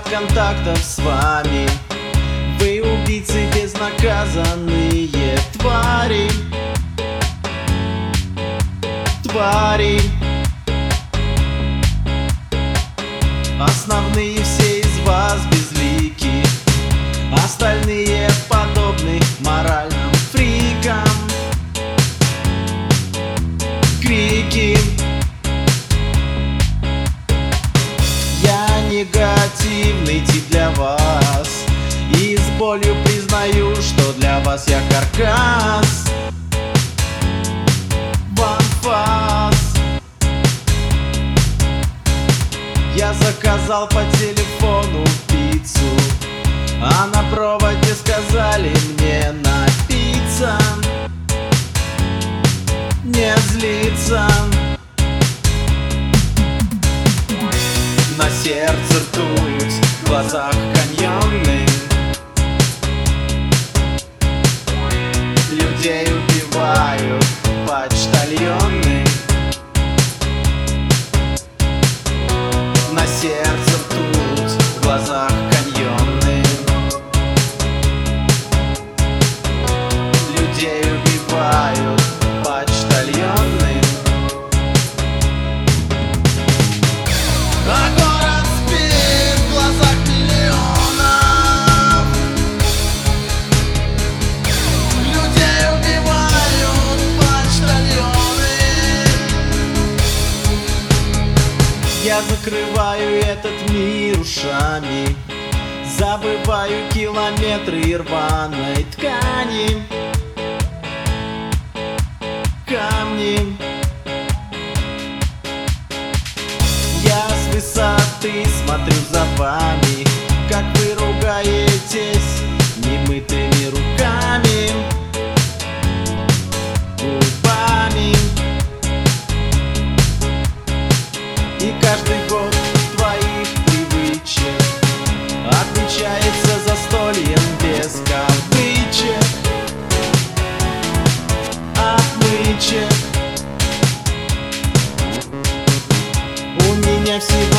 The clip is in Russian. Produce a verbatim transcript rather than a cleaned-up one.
от контактов с вами. Вы убийцы безнаказанные, твари, твари. Основные все из вас безлики, остальные подобны моральным фрикам. Крики. Я негативный тип для вас, и с болью признаю, что для вас я каркас. Ванфас. Я заказал по телефону пиццу, а на проводе сказали мне напиться, не злиться. На сердце ртуть, в глазах каньоны. Людей убивают почтальоны. На сердце ртуть, в глазах каньоны. Людей убивают почтальоны. А город спит в глазах миллионов. Людей убивают почтальоны. Я закрываю этот мир ушами, забываю километры рваной ткани. Камни. Я с высоты смотрю за вами, как вы ругаетесь немытыми руками, губами. И каждый год твоих привычек отмечается застольем без кавычек, отмычек. У меня всего